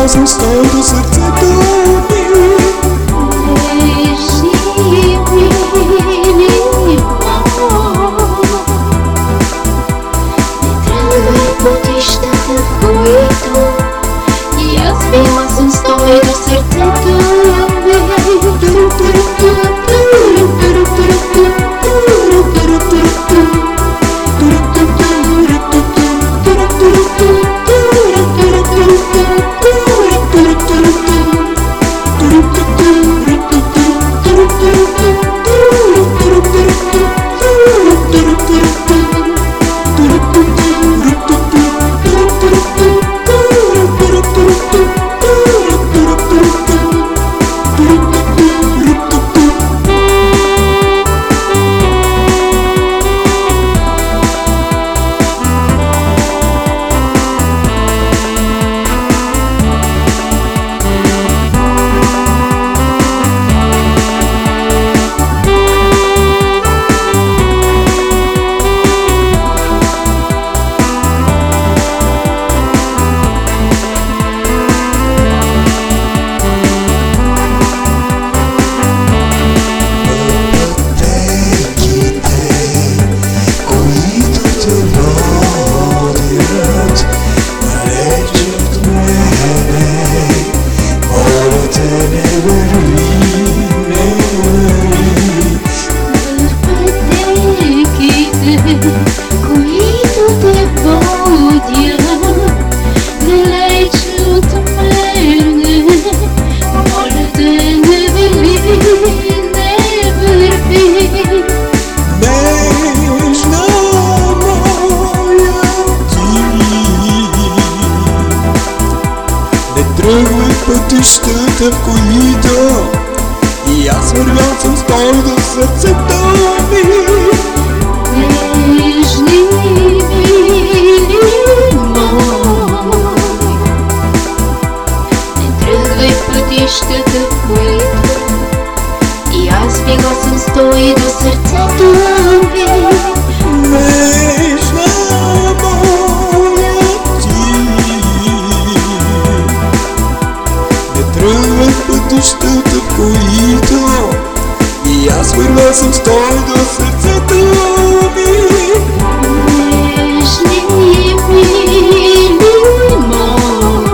свързал съм с той до сърцето ми. Нежни, мили, пътищата, в които и аз била съм с той до сърцето ми. Които те водят далеч от мене, моля те, не върви, не върви. Нежна моя ти, не тръгвай пътищата, в които и аз вървял съм с той до сърцето ми. Нежни, мили мои, не тръгвай пътищата, в които и аз била съм с той до сърцето ми. Нежна моя ти, не тръгвай пътищата, в които и аз вървял съм с той до сърцето ми. Нежни, мили мои,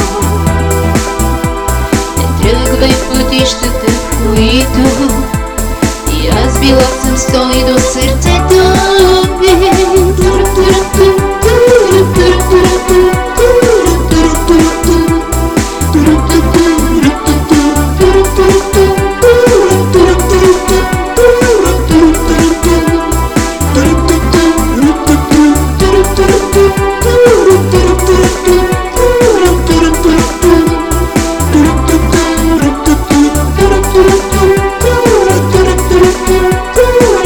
не тръгвай пътищата, в които и аз била съм с той до сърцето ми. Do